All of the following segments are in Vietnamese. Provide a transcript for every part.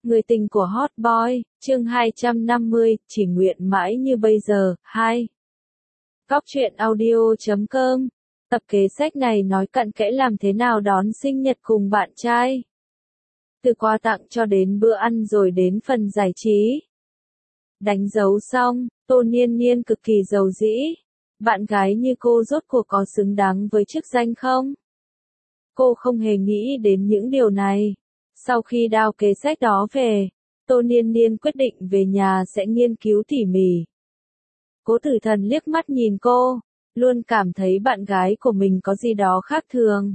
Người tình của Hot Boy, chương 250, chỉ nguyện mãi như bây giờ, 2. Góc truyện audio.com. Tập kế sách này nói cặn kẽ làm thế nào đón sinh nhật cùng bạn trai. Từ quà tặng cho đến bữa ăn rồi đến phần giải trí. Đánh dấu xong, Tô Niên Niên cực kỳ giàu dĩ. Bạn gái như cô rốt cuộc có xứng đáng với chức danh không? Cô không hề nghĩ đến những điều này. Sau khi đao kế sách đó về, Tô Niên Niên quyết định về nhà sẽ nghiên cứu tỉ mỉ. Cố Tử Thần liếc mắt nhìn cô, luôn cảm thấy bạn gái của mình có gì đó khác thường.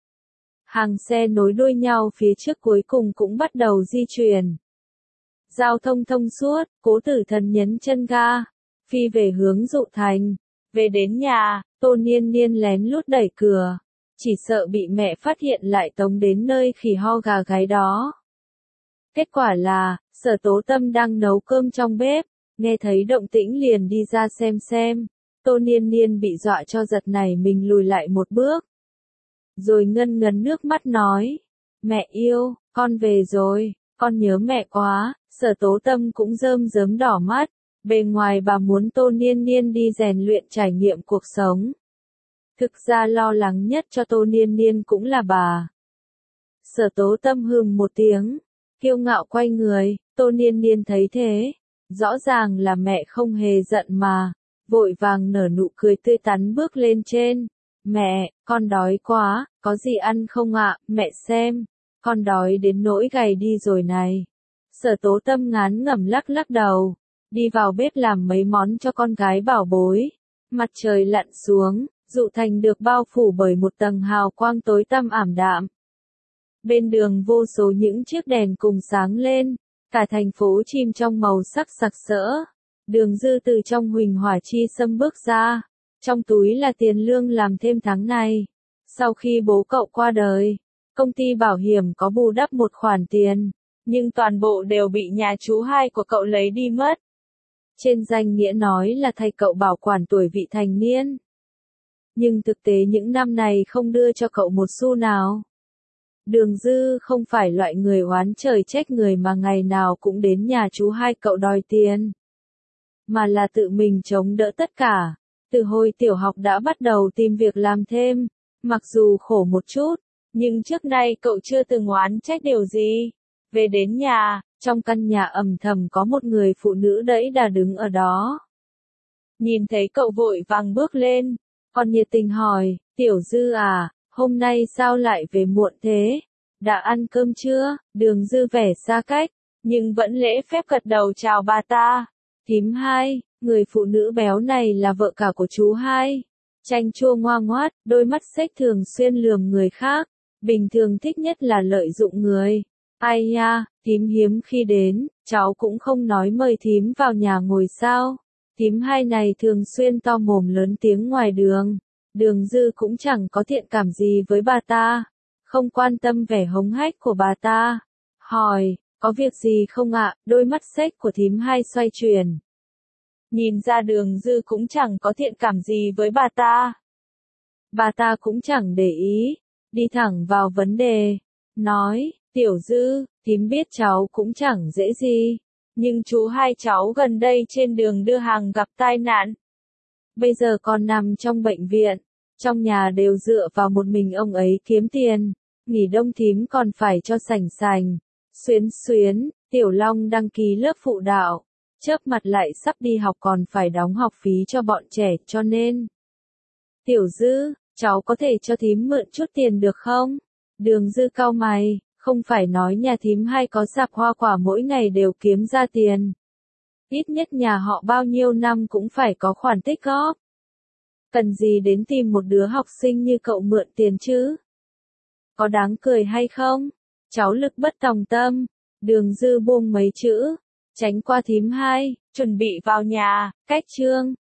Hàng xe nối đuôi nhau phía trước cuối cùng cũng bắt đầu di chuyển. Giao thông thông suốt, Cố Tử Thần nhấn chân ga, phi về hướng Dụ Thành. Về đến nhà, Tô Niên Niên lén lút đẩy cửa. Chỉ sợ bị mẹ phát hiện lại tống đến nơi khỉ ho gà gáy đó. Kết quả là, Sở Tố Tâm đang nấu cơm trong bếp, nghe thấy động tĩnh liền đi ra xem. Tô Niên Niên bị dọa cho giật nảy mình lùi lại một bước. Rồi ngân ngấn nước mắt nói, mẹ yêu, con về rồi, con nhớ mẹ quá. Sở Tố Tâm cũng rơm rớm đỏ mắt, bề ngoài bà muốn Tô Niên Niên đi rèn luyện trải nghiệm cuộc sống. Thực ra lo lắng nhất cho Tô Niên Niên cũng là bà. Sở Tố Tâm hừm một tiếng, kiêu ngạo quay người. Tô Niên Niên thấy thế, rõ ràng là mẹ không hề giận mà, vội vàng nở nụ cười tươi tắn bước lên trên. Mẹ, con đói quá, có gì ăn không ạ? Mẹ xem, con đói đến nỗi gầy đi rồi này. Sở Tố Tâm ngán ngẩm lắc lắc đầu, đi vào bếp làm mấy món cho con gái bảo bối. Mặt trời lặn xuống, Dụ Thành được bao phủ bởi một tầng hào quang tối tăm ảm đạm. Bên đường vô số những chiếc đèn cùng sáng lên, cả thành phố chìm trong màu sắc sặc sỡ. Đường Dư từ trong huỳnh hỏa chi xâm bước ra, trong túi là tiền lương làm thêm tháng này. Sau khi bố cậu qua đời, công ty bảo hiểm có bù đắp một khoản tiền, nhưng toàn bộ đều bị nhà chú hai của cậu lấy đi mất. Trên danh nghĩa nói là thay cậu bảo quản tuổi vị thành niên. Nhưng thực tế những năm này không đưa cho cậu một xu nào. Đường Dư không phải loại người oán trời trách người mà ngày nào cũng đến nhà chú hai cậu đòi tiền. Mà là tự mình chống đỡ tất cả. Từ hồi tiểu học đã bắt đầu tìm việc làm thêm. Mặc dù khổ một chút, nhưng trước nay cậu chưa từng oán trách điều gì. Về đến nhà, trong căn nhà ầm thầm có một người phụ nữ đẫy đà đứng ở đó. Nhìn thấy cậu vội vàng bước lên, còn nhiệt tình hỏi, Tiểu Dư à, hôm nay sao lại về muộn thế? Đã ăn cơm chưa? Đường Dư vẻ xa cách, nhưng vẫn lễ phép gật đầu chào bà ta. Thím hai, người phụ nữ béo này là vợ cả của chú hai. Chanh chua ngoa ngoát, đôi mắt xếch thường xuyên lườm người khác. Bình thường thích nhất là lợi dụng người. Ai nha, thím hiếm khi đến, cháu cũng không nói mời thím vào nhà ngồi sao. Thím hai này thường xuyên to mồm lớn tiếng ngoài đường. Đường Dư cũng chẳng có thiện cảm gì với bà ta. Không quan tâm vẻ hống hách của bà ta. Hỏi, có việc gì không ạ? Đôi mắt xếch của thím hai xoay chuyển. Nhìn ra Đường Dư cũng chẳng có thiện cảm gì với bà ta. Bà ta cũng chẳng để ý. Đi thẳng vào vấn đề. Nói, Tiểu Dư, thím biết cháu cũng chẳng dễ gì. Nhưng chú hai cháu gần đây trên đường đưa hàng gặp tai nạn. Bây giờ còn nằm trong bệnh viện. Trong nhà đều dựa vào một mình ông ấy kiếm tiền. Nghỉ đông thím còn phải cho sành sành. Xuyến, Tiểu Long đăng ký lớp phụ đạo. Chớp mặt lại sắp đi học còn phải đóng học phí cho bọn trẻ cho nên. Tiểu Dư, cháu có thể cho thím mượn chút tiền được không? Đường Dư cau mày, không phải nói nhà thím hay có sạp hoa quả mỗi ngày đều kiếm ra tiền. Ít nhất nhà họ bao nhiêu năm cũng phải có khoản tích góp. Cần gì đến tìm một đứa học sinh như cậu mượn tiền chứ? Có đáng cười hay không? Cháu lực bất tòng tâm. Đường Dư buông mấy chữ, tránh qua thím hai, chuẩn bị vào nhà, cách chương.